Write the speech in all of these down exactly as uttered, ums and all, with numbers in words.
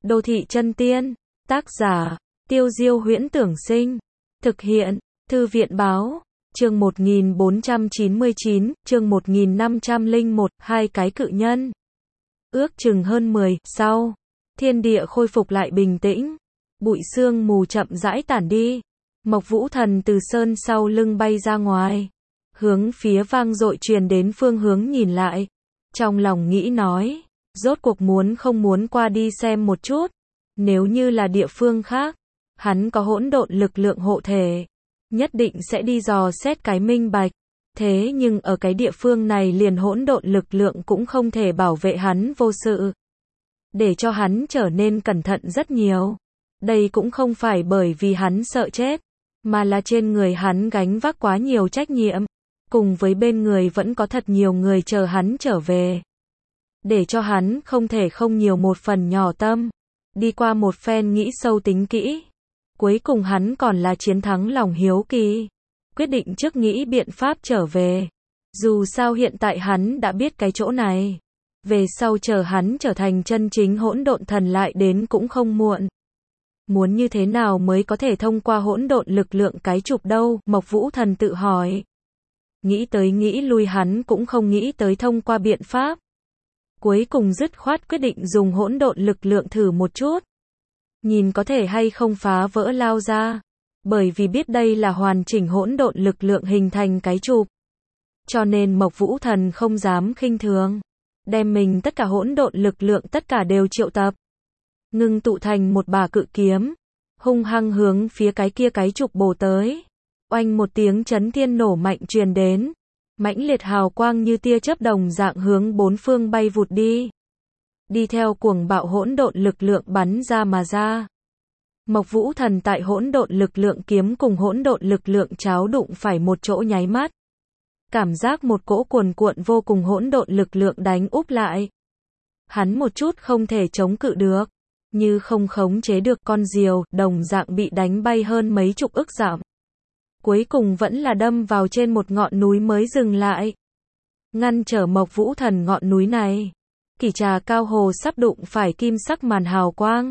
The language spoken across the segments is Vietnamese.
Đô thị chân tiên. Tác giả, Tiêu Diêu Huyễn Tưởng Sinh. Thực hiện, Thư viện Báo. Chương một nghìn bốn trăm chín mươi chín, chương một nghìn năm trăm lẻ một, hai cái cự nhân. Ước chừng hơn mười, sau, thiên địa khôi phục lại bình tĩnh. Bụi sương mù chậm rãi tản đi. Mộc Vũ Thần từ sơn sau lưng bay ra ngoài. Hướng phía vang dội truyền đến phương hướng nhìn lại. Trong lòng nghĩ nói, rốt cuộc muốn không muốn qua đi xem một chút. Nếu như là địa phương khác, hắn có hỗn độn lực lượng hộ thể, nhất định sẽ đi dò xét cái minh bạch. Thế nhưng ở cái địa phương này liền hỗn độn lực lượng cũng không thể bảo vệ hắn vô sự. Để cho hắn trở nên cẩn thận rất nhiều. Đây cũng không phải bởi vì hắn sợ chết, mà là trên người hắn gánh vác quá nhiều trách nhiệm. Cùng với bên người vẫn có thật nhiều người chờ hắn trở về. Để cho hắn không thể không nhiều một phần nhỏ tâm. Đi qua một phen nghĩ sâu tính kỹ. Cuối cùng hắn còn là chiến thắng lòng hiếu kỳ. Quyết định trước nghĩ biện pháp trở về. Dù sao hiện tại hắn đã biết cái chỗ này. Về sau chờ hắn trở thành chân chính hỗn độn thần lại đến cũng không muộn. Muốn như thế nào mới có thể thông qua hỗn độn lực lượng cái trục đâu? Mộc Vũ Thần tự hỏi. Nghĩ tới nghĩ lui hắn cũng không nghĩ tới thông qua biện pháp. Cuối cùng dứt khoát quyết định dùng hỗn độn lực lượng thử một chút. Nhìn có thể hay không phá vỡ lao ra. Bởi vì biết đây là hoàn chỉnh hỗn độn lực lượng hình thành cái trục. Cho nên Mộc Vũ Thần không dám khinh thường. Đem mình tất cả hỗn độn lực lượng tất cả đều triệu tập. Ngưng tụ thành một bả cự kiếm. Hung hăng hướng phía cái kia cái trục bổ tới. Oanh một tiếng chấn thiên nổ mạnh truyền đến. Mãnh liệt hào quang như tia chớp đồng dạng hướng bốn phương bay vụt đi. Đi theo cuồng bạo hỗn độn lực lượng bắn ra mà ra. Mộc Vũ Thần tại hỗn độn lực lượng kiếm cùng hỗn độn lực lượng cháo đụng phải một chỗ nháy mắt. Cảm giác một cỗ cuồn cuộn vô cùng hỗn độn lực lượng đánh úp lại. Hắn một chút không thể chống cự được. Như không khống chế được con diều, đồng dạng bị đánh bay hơn mấy chục ức dặm. Cuối cùng vẫn là đâm vào trên một ngọn núi mới dừng lại. Ngăn trở Mộc Vũ Thần ngọn núi này. Kỷ trà cao hồ sắp đụng phải kim sắc màn hào quang.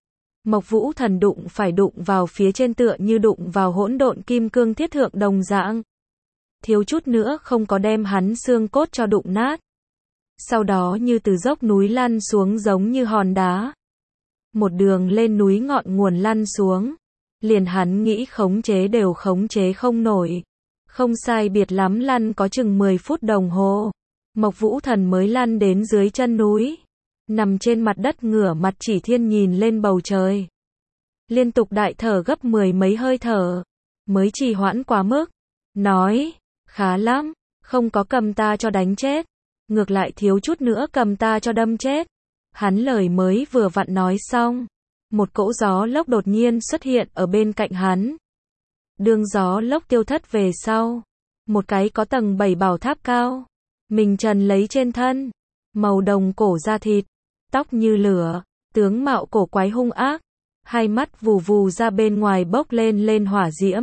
Mộc Vũ Thần đụng phải đụng vào phía trên tựa như đụng vào hỗn độn kim cương thiết thượng đồng dạng. Thiếu chút nữa không có đem hắn xương cốt cho đụng nát. Sau đó như từ dốc núi lăn xuống giống như hòn đá. Một đường lên núi ngọn nguồn lăn xuống. Liền hắn nghĩ khống chế đều khống chế không nổi. Không sai biệt lắm lăn có chừng mười phút đồng hồ. Mộc Vũ Thần mới lăn đến dưới chân núi. Nằm trên mặt đất ngửa mặt chỉ thiên nhìn lên bầu trời. Liên tục đại thở gấp mười mấy hơi thở. Mới trì hoãn quá mức. Nói, khá lắm, không có cầm ta cho đánh chết. Ngược lại thiếu chút nữa cầm ta cho đâm chết. Hắn lời mới vừa vặn nói xong. Một cỗ gió lốc đột nhiên xuất hiện ở bên cạnh hắn. Đường gió lốc tiêu thất về sau. Một cái có tầng bảy bảo tháp cao. Mình trần lấy trên thân. Màu đồng cổ da thịt. Tóc như lửa. Tướng mạo cổ quái hung ác. Hai mắt vù vù ra bên ngoài bốc lên lên hỏa diễm.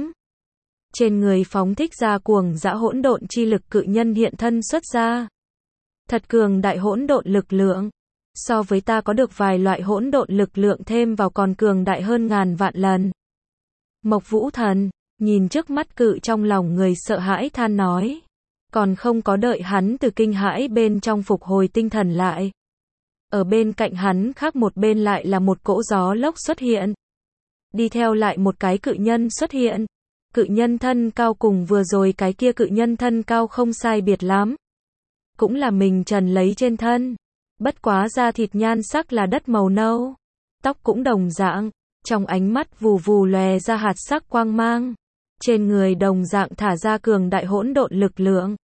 Trên người phóng thích ra cuồng dã hỗn độn chi lực cự nhân hiện thân xuất ra. Thật cường đại hỗn độn lực lượng. So với ta có được vài loại hỗn độn lực lượng thêm vào còn cường đại hơn ngàn vạn lần. Mộc Vũ Thần, nhìn trước mắt cự trong lòng người sợ hãi than nói. Còn không có đợi hắn từ kinh hãi bên trong phục hồi tinh thần lại. Ở bên cạnh hắn khác một bên lại là một cỗ gió lốc xuất hiện. Đi theo lại một cái cự nhân xuất hiện. Cự nhân thân cao cùng vừa rồi cái kia cự nhân thân cao không sai biệt lắm. Cũng là mình trần lấy trên thân. Bất quá da thịt nhan sắc là đất màu nâu. Tóc cũng đồng dạng. Trong ánh mắt vù vù lòe ra hạt sắc quang mang. Trên người đồng dạng thả ra cường đại hỗn độn lực lượng.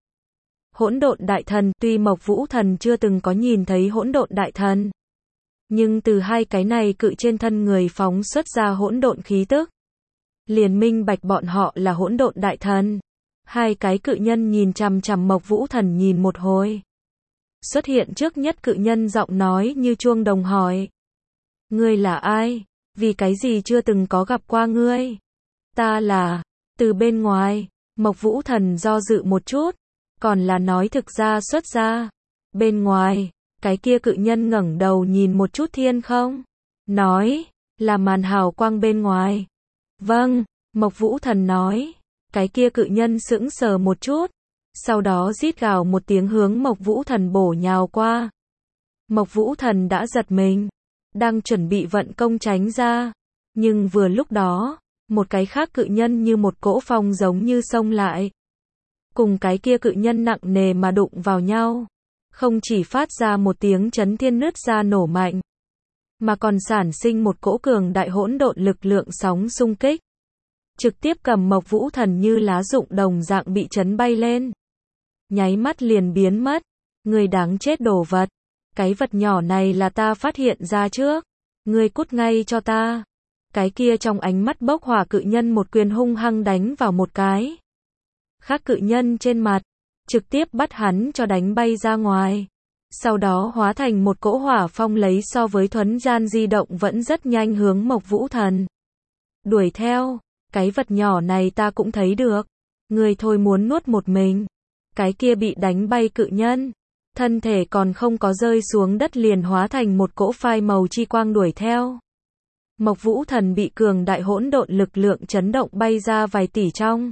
Hỗn độn đại thần, tuy Mộc Vũ Thần chưa từng có nhìn thấy hỗn độn đại thần. Nhưng từ hai cái này cự trên thân người phóng xuất ra hỗn độn khí tức. Liền minh bạch bọn họ là hỗn độn đại thần. Hai cái cự nhân nhìn chằm chằm Mộc Vũ Thần nhìn một hồi. Xuất hiện trước nhất cự nhân giọng nói như chuông đồng hỏi. Ngươi là ai? Vì cái gì chưa từng có gặp qua ngươi? Ta là, từ bên ngoài, Mộc Vũ Thần do dự một chút, còn là nói thực ra xuất ra. Bên ngoài, cái kia cự nhân ngẩng đầu nhìn một chút thiên không. nói, là màn hào quang bên ngoài. Vâng, Mộc Vũ Thần nói. Cái kia cự nhân sững sờ một chút, sau đó rít gào một tiếng hướng Mộc Vũ Thần bổ nhào qua. Mộc Vũ Thần đã giật mình, đang chuẩn bị vận công tránh ra, nhưng vừa lúc đó, một cái khác cự nhân như một cỗ phong giống như xông lại. Cùng cái kia cự nhân nặng nề mà đụng vào nhau, không chỉ phát ra một tiếng chấn thiên nứt ra nổ mạnh, mà còn sản sinh một cỗ cường đại hỗn độn lực lượng sóng xung kích. Trực tiếp cầm Mộc Vũ Thần như lá rụng đồng dạng bị chấn bay lên. Nháy mắt liền biến mất. Người đáng chết đồ vật. Cái vật nhỏ này là ta phát hiện ra trước. Ngươi cút ngay cho ta. Cái kia trong ánh mắt bốc hỏa cự nhân một quyền hung hăng đánh vào một cái. Khác cự nhân trên mặt. Trực tiếp bắt hắn cho đánh bay ra ngoài. Sau đó hóa thành một cỗ hỏa phong lấy so với thuấn gian di động vẫn rất nhanh hướng Mộc Vũ Thần. Đuổi theo. Cái vật nhỏ này ta cũng thấy được. Người thôi muốn nuốt một mình. Cái kia bị đánh bay cự nhân. Thân thể còn không có rơi xuống đất liền hóa thành một cỗ phai màu chi quang đuổi theo. Mộc Vũ Thần bị cường đại hỗn độn lực lượng chấn động bay ra vài tỷ trong.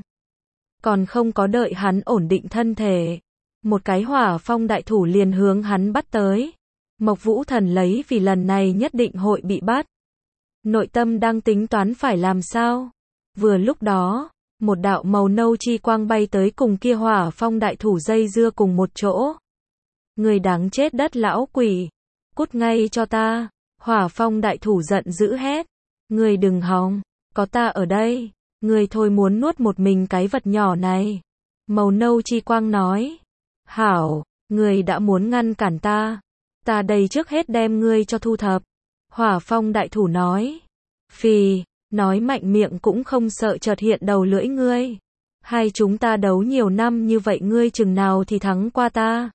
Còn không có đợi hắn ổn định thân thể. Một cái hỏa phong đại thủ liền hướng hắn bắt tới. Mộc Vũ Thần lấy vì lần này nhất định hội bị bắt. Nội tâm đang tính toán phải làm sao. Vừa lúc đó, một đạo màu nâu chi quang bay tới cùng kia hỏa phong đại thủ dây dưa cùng một chỗ. Người đáng chết đất lão quỷ, cút ngay cho ta. Hỏa phong đại thủ giận dữ hét. Người đừng hòng, có ta ở đây. Người thôi muốn nuốt một mình cái vật nhỏ này. Màu nâu chi quang nói. Hảo, người đã muốn ngăn cản ta. Ta đây trước hết đem ngươi cho thu thập. Hỏa phong đại thủ nói. Phì. Nói mạnh miệng cũng không sợ chợt hiện đầu lưỡi ngươi. Hai chúng ta đấu nhiều năm như vậy ngươi chừng nào thì thắng qua ta.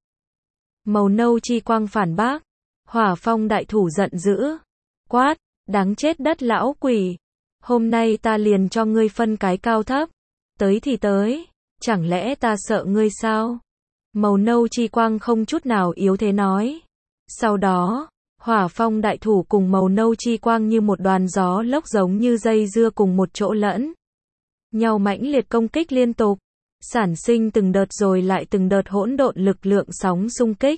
Màu nâu chi quang phản bác. Hỏa phong đại thủ giận dữ. Quát, đáng chết đất lão quỷ. Hôm nay ta liền cho ngươi phân cái cao thấp. Tới thì tới. Chẳng lẽ ta sợ ngươi sao? Màu nâu chi quang không chút nào yếu thế nói. Sau đó, hỏa phong đại thủ cùng màu nâu chi quang như một đoàn gió lốc giống như dây dưa cùng một chỗ lẫn nhau mãnh liệt công kích liên tục, sản sinh từng đợt rồi lại từng đợt hỗn độn lực lượng sóng xung kích.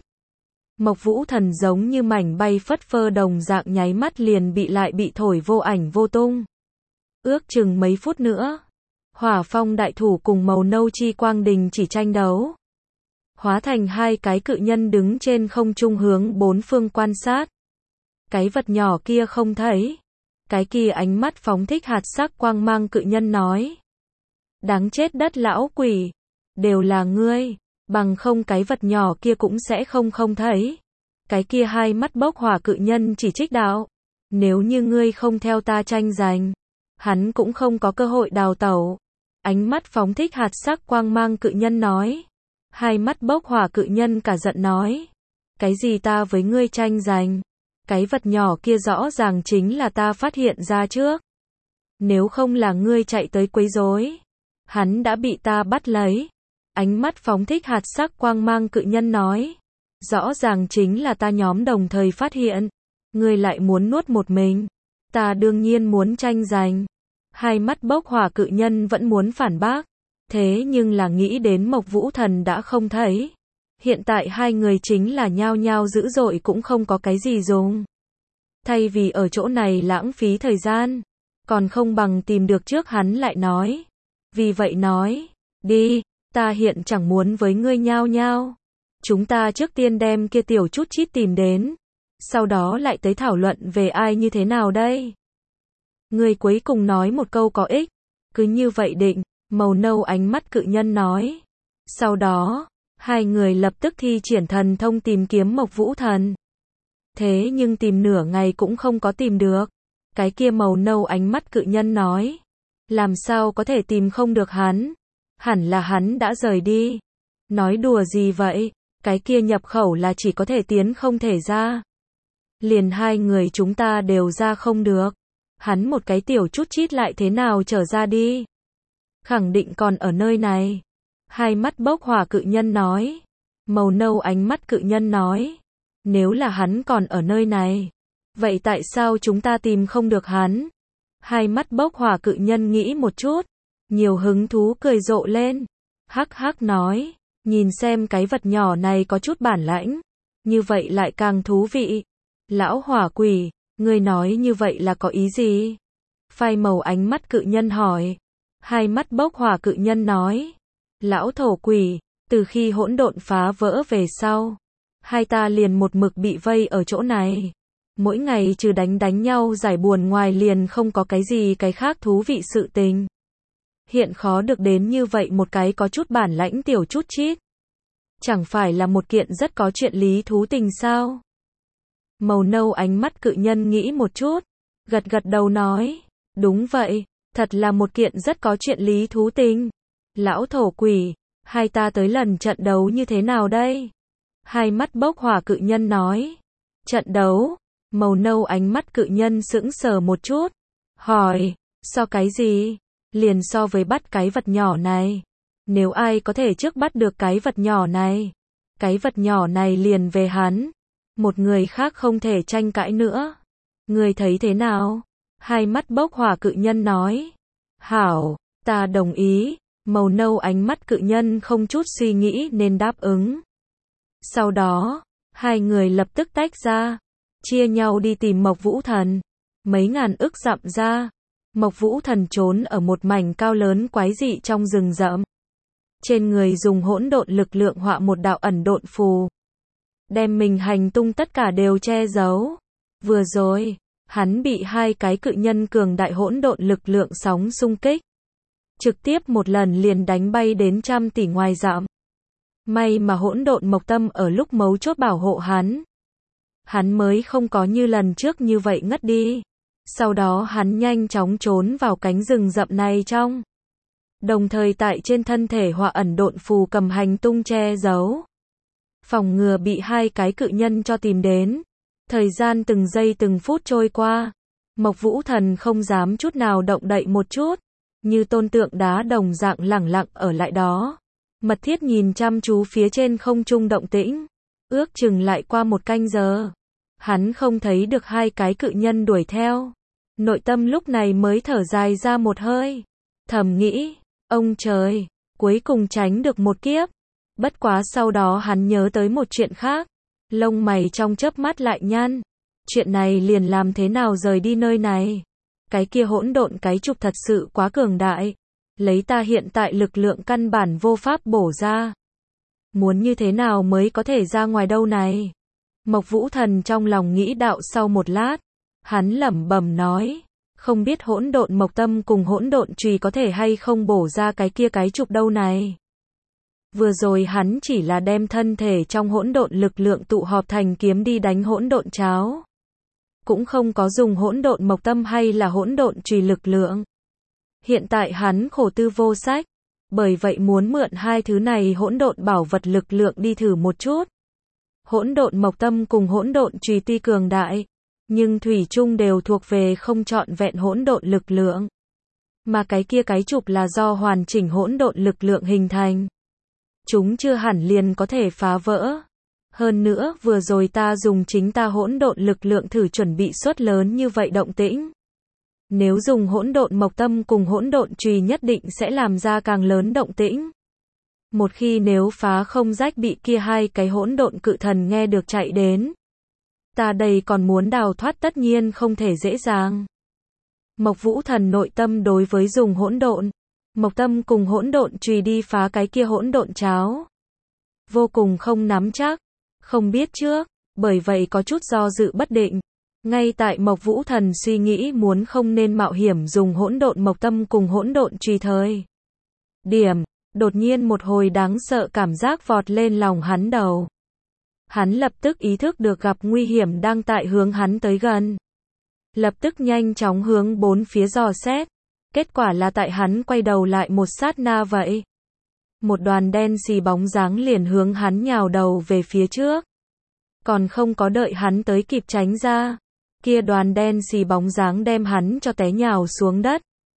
Mộc Vũ Thần giống như mảnh bay phất phơ đồng dạng nháy mắt liền bị lại bị thổi vô ảnh vô tung. Ước chừng mấy phút nữa, hỏa phong đại thủ cùng màu nâu chi quang đình chỉ tranh đấu. Hóa thành hai cái cự nhân đứng trên không trung hướng bốn phương quan sát. Cái vật nhỏ kia không thấy. Cái kia ánh mắt phóng thích hạt sắc quang mang cự nhân nói. Đáng chết đất lão quỷ. Đều là ngươi. Bằng không cái vật nhỏ kia cũng sẽ không không thấy. Cái kia hai mắt bốc hỏa cự nhân chỉ trích đạo. Nếu như ngươi không theo ta tranh giành. Hắn cũng không có cơ hội đào tẩu. Ánh mắt phóng thích hạt sắc quang mang cự nhân nói. Hai mắt bốc hỏa cự nhân cả giận nói. Cái gì ta với ngươi tranh giành? Cái vật nhỏ kia rõ ràng chính là ta phát hiện ra trước. Nếu không là ngươi chạy tới quấy rối, hắn đã bị ta bắt lấy. Ánh mắt phóng thích hạt sắc quang mang cự nhân nói. Rõ ràng chính là ta nhóm đồng thời phát hiện. Ngươi lại muốn nuốt một mình. Ta đương nhiên muốn tranh giành. Hai mắt bốc hỏa cự nhân vẫn muốn phản bác. Thế nhưng là nghĩ đến Mộc Vũ Thần đã không thấy. Hiện tại hai người chính là nhao nhao dữ dội cũng không có cái gì dùng. Thay vì ở chỗ này lãng phí thời gian, còn không bằng tìm được trước hắn lại nói. Vì vậy nói, đi, ta hiện chẳng muốn với ngươi nhao nhao. Chúng ta trước tiên đem kia tiểu chút chít tìm đến. Sau đó lại tới thảo luận về ai như thế nào đây. Người cuối cùng nói một câu có ích. Cứ như vậy định. Màu nâu ánh mắt cự nhân nói. Sau đó, hai người lập tức thi triển thần thông tìm kiếm Mộc Vũ Thần. Thế nhưng tìm nửa ngày cũng không có tìm được. Cái kia màu nâu ánh mắt cự nhân nói. Làm sao có thể tìm không được hắn? Hẳn là hắn đã rời đi. Nói đùa gì vậy? Cái kia nhập khẩu là chỉ có thể tiến không thể ra. Liền hai người chúng ta đều ra không được. Hắn một cái tiểu chút chít lại thế nào trở ra đi? Khẳng định còn ở nơi này. Hai mắt bốc hỏa cự nhân nói. Màu nâu ánh mắt cự nhân nói. Nếu là hắn còn ở nơi này, Vậy tại sao chúng ta tìm không được hắn? Hai mắt bốc hỏa cự nhân nghĩ một chút, nhiều hứng thú cười rộ lên. Hắc hắc nói, nhìn xem cái vật nhỏ này có chút bản lãnh, như vậy lại càng thú vị. Lão hỏa quỷ, ngươi nói như vậy là có ý gì? Phai màu ánh mắt cự nhân hỏi. Hai mắt bốc hỏa cự nhân nói, lão thổ quỷ, từ khi hỗn độn phá vỡ về sau, hai ta liền một mực bị vây ở chỗ này. Mỗi ngày trừ đánh đánh nhau giải buồn ngoài liền không có cái gì cái khác thú vị sự tình. Hiện khó được đến như vậy một cái có chút bản lãnh tiểu chút chít. Chẳng phải là một kiện rất có chuyện lý thú tình sao? Màu nâu ánh mắt cự nhân nghĩ một chút, gật gật đầu nói, đúng vậy, thật là một kiện rất có chuyện lý thú tình. Lão thổ quỷ, hai ta tới lần trận đấu như thế nào đây? Hai mắt bốc hỏa cự nhân nói, trận đấu? Màu nâu ánh mắt cự nhân sững sờ một chút, hỏi, so cái gì? Liền so với bắt cái vật nhỏ này. Nếu ai có thể trước bắt được cái vật nhỏ này, cái vật nhỏ này liền về hắn. Một người khác không thể tranh cãi nữa. Người thấy thế nào? Hai mắt bốc hỏa cự nhân nói. Hảo, ta đồng ý. Màu nâu ánh mắt cự nhân không chút suy nghĩ nên đáp ứng. Sau đó, hai người lập tức tách ra, chia nhau đi tìm Mộc Vũ Thần. Mấy ngàn ức dặm ra, Mộc Vũ Thần trốn ở một mảnh cao lớn quái dị trong rừng rậm. Trên người dùng hỗn độn lực lượng họa một đạo ẩn độn phù, đem mình hành tung tất cả đều che giấu. Vừa rồi, hắn bị hai cái cự nhân cường đại hỗn độn lực lượng sóng xung kích, trực tiếp một lần liền đánh bay đến trăm tỷ ngoài dặm. May mà hỗn độn mộc tâm ở lúc mấu chốt bảo hộ hắn. Hắn mới không có như lần trước như vậy ngất đi. Sau đó hắn nhanh chóng trốn vào cánh rừng rậm này trong. Đồng thời tại trên thân thể họa ẩn độn phù cầm hành tung che giấu. Phòng ngừa bị hai cái cự nhân cho tìm đến. Thời gian từng giây từng phút trôi qua. Mộc Vũ Thần không dám chút nào động đậy một chút. Như tôn tượng đá đồng dạng lẳng lặng ở lại đó. Mật thiết nhìn chăm chú phía trên không trung động tĩnh. Ước chừng lại qua một canh giờ. Hắn không thấy được hai cái cự nhân đuổi theo. Nội tâm lúc này mới thở dài ra một hơi. Thầm nghĩ, ông trời, cuối cùng tránh được một kiếp. Bất quá sau đó hắn nhớ tới một chuyện khác. Lông mày trong chớp mắt lại nhăn. Chuyện này liền làm thế nào rời đi nơi này. Cái kia hỗn độn cái trục thật sự quá cường đại. Lấy ta hiện tại lực lượng căn bản vô pháp bổ ra. Muốn như thế nào mới có thể ra ngoài đâu này. Mộc Vũ Thần trong lòng nghĩ đạo sau một lát. Hắn lẩm bẩm nói. Không biết hỗn độn mộc tâm cùng hỗn độn chùy có thể hay không bổ ra cái kia cái trục đâu này. Vừa rồi hắn chỉ là đem thân thể trong hỗn độn lực lượng tụ họp thành kiếm đi đánh hỗn độn cháo. Cũng không có dùng hỗn độn mộc tâm hay là hỗn độn chùy lực lượng. Hiện tại hắn khổ tư vô sách, bởi vậy muốn mượn hai thứ này hỗn độn bảo vật lực lượng đi thử một chút. Hỗn độn mộc tâm cùng hỗn độn chùy tuy cường đại, nhưng thủy chung đều thuộc về không trọn vẹn hỗn độn lực lượng. Mà cái kia cái trục là do hoàn chỉnh hỗn độn lực lượng hình thành. Chúng chưa hẳn liền có thể phá vỡ. Hơn nữa, vừa rồi ta dùng chính ta hỗn độn lực lượng thử chuẩn bị suất lớn như vậy động tĩnh. Nếu dùng hỗn độn mộc tâm cùng hỗn độn chùy nhất định sẽ làm ra càng lớn động tĩnh. Một khi nếu phá không rách bị kia hai cái hỗn độn cự thần nghe được chạy đến. Ta đây còn muốn đào thoát tất nhiên không thể dễ dàng. Mộc Vũ Thần nội tâm đối với dùng hỗn độn mộc tâm cùng hỗn độn chùy đi phá cái kia hỗn độn cháo. Vô cùng không nắm chắc, không biết trước, bởi vậy có chút do dự bất định. Ngay tại Mộc Vũ Thần suy nghĩ muốn không nên mạo hiểm dùng hỗn độn mộc tâm cùng hỗn độn chùy thời điểm, đột nhiên một hồi đáng sợ cảm giác vọt lên lòng hắn đầu. Hắn lập tức ý thức được gặp nguy hiểm đang tại hướng hắn tới gần. Lập tức nhanh chóng hướng bốn phía dò xét. Kết quả là tại hắn quay đầu lại một sát na vậy. Một đoàn đen xì bóng dáng liền hướng hắn nhào đầu về phía trước. Còn không có đợi hắn tới kịp tránh ra. Kia đoàn đen xì bóng dáng đem hắn cho té nhào xuống đất.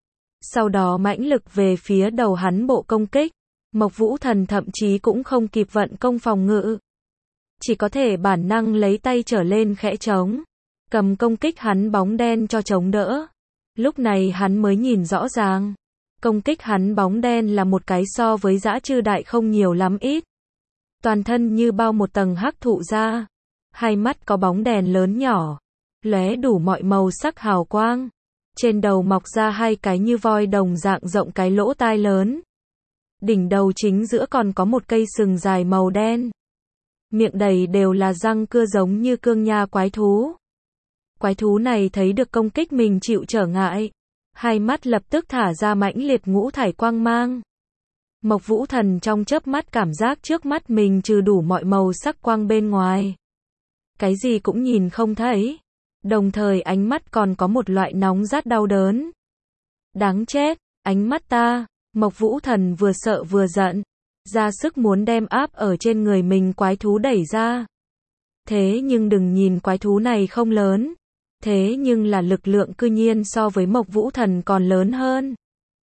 Sau đó mãnh lực về phía đầu hắn bộ công kích. Mộc Vũ Thần thậm chí cũng không kịp vận công phòng ngự. Chỉ có thể bản năng lấy tay trở lên khẽ trống. cầm công kích hắn bóng đen cho chống đỡ. Lúc này hắn mới nhìn rõ ràng. Công kích hắn bóng đen là một cái so với dã trư đại không nhiều lắm ít. Toàn thân như bao một tầng hắc thụ da. Hai mắt có bóng đèn lớn nhỏ. Lóe đủ mọi màu sắc hào quang. Trên đầu mọc ra hai cái như voi đồng dạng rộng cái lỗ tai lớn. Đỉnh đầu chính giữa còn có một cây sừng dài màu đen. Miệng đầy đều là răng cưa giống như cương nha quái thú. Quái thú này thấy được công kích mình chịu trở ngại. Hai mắt lập tức thả ra mãnh liệt ngũ thải quang mang. Mộc Vũ Thần trong chớp mắt cảm giác trước mắt mình trừ đủ mọi màu sắc quang bên ngoài. Cái gì cũng nhìn không thấy. Đồng thời ánh mắt còn có một loại nóng rát đau đớn. Đáng chết, ánh mắt ta. Mộc Vũ Thần vừa sợ vừa giận. Ra sức muốn đem áp ở trên người mình quái thú đẩy ra. Thế nhưng đừng nhìn quái thú này không lớn. Thế nhưng là lực lượng cư nhiên so với Mộc Vũ Thần còn lớn hơn.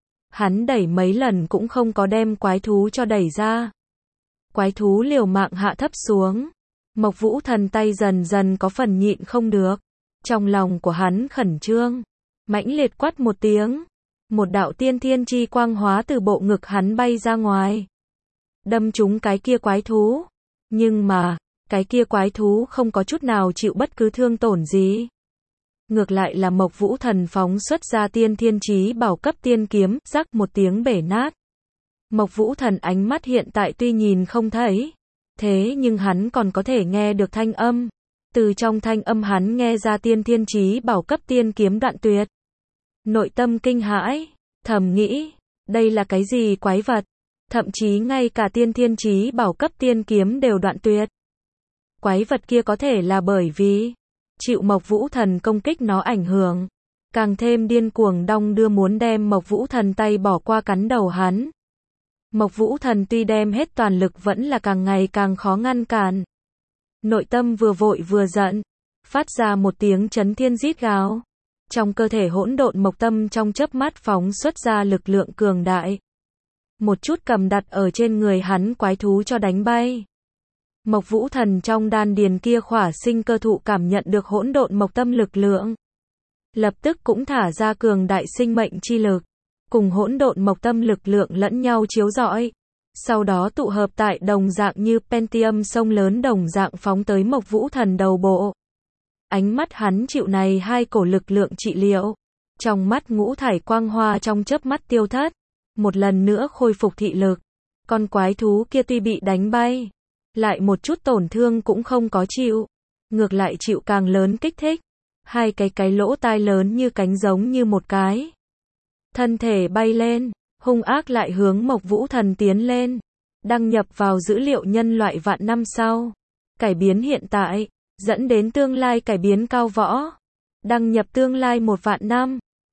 Hắn đẩy mấy lần cũng không có đem quái thú cho đẩy ra. Quái thú liều mạng hạ thấp xuống. Mộc Vũ Thần tay dần dần có phần nhịn không được. Trong lòng của hắn khẩn trương. Mãnh liệt quát một tiếng. Một đạo tiên thiên chi quang hóa từ bộ ngực hắn bay ra ngoài. Đâm trúng cái kia quái thú. Nhưng mà, cái kia quái thú không có chút nào chịu bất cứ thương tổn gì. Ngược lại là Mộc Vũ Thần phóng xuất ra tiên thiên chí bảo cấp tiên kiếm, rắc một tiếng bể nát. Mộc Vũ Thần ánh mắt hiện tại tuy nhìn không thấy, thế nhưng hắn còn có thể nghe được thanh âm. Từ trong thanh âm hắn nghe ra tiên thiên chí bảo cấp tiên kiếm đoạn tuyệt. Nội tâm kinh hãi, thầm nghĩ, đây là cái gì quái vật? Thậm chí ngay cả tiên thiên chí bảo cấp tiên kiếm đều đoạn tuyệt. Quái vật kia có thể là bởi vì chịu Mộc Vũ Thần công kích nó ảnh hưởng, càng thêm điên cuồng đong đưa muốn đem Mộc Vũ Thần tay bỏ qua cắn đầu hắn. Mộc Vũ Thần tuy đem hết toàn lực vẫn là càng ngày càng khó ngăn cản. Nội tâm vừa vội vừa giận, phát ra một tiếng chấn thiên rít gào. Trong cơ thể hỗn độn mộc tâm trong chớp mắt phóng xuất ra lực lượng cường đại. Một chút cầm đặt ở trên người hắn quái thú cho đánh bay. Mộc Vũ Thần trong đan điền kia khỏa sinh cơ thụ cảm nhận được hỗn độn mộc tâm lực lượng. Lập tức cũng thả ra cường đại sinh mệnh chi lực. Cùng hỗn độn mộc tâm lực lượng lẫn nhau chiếu rọi. Sau đó tụ hợp tại đồng dạng như Pentium sông lớn đồng dạng phóng tới Mộc Vũ Thần đầu bộ. Ánh mắt hắn chịu này hai cổ lực lượng trị liệu. Trong mắt ngũ thải quang hoa trong chớp mắt tiêu thất. Một lần nữa khôi phục thị lực. Con quái thú kia tuy bị đánh bay, lại một chút tổn thương cũng không có chịu. Ngược lại chịu càng lớn kích thích. Hai cái cái lỗ tai lớn như cánh giống như một cái. Thân thể bay lên, hung ác lại hướng Mộc Vũ Thần tiến lên. Đăng nhập vào dữ liệu nhân loại vạn năm sau. Cải biến hiện tại, dẫn đến tương lai cải biến cao võ. Đăng nhập tương lai một vạn năm.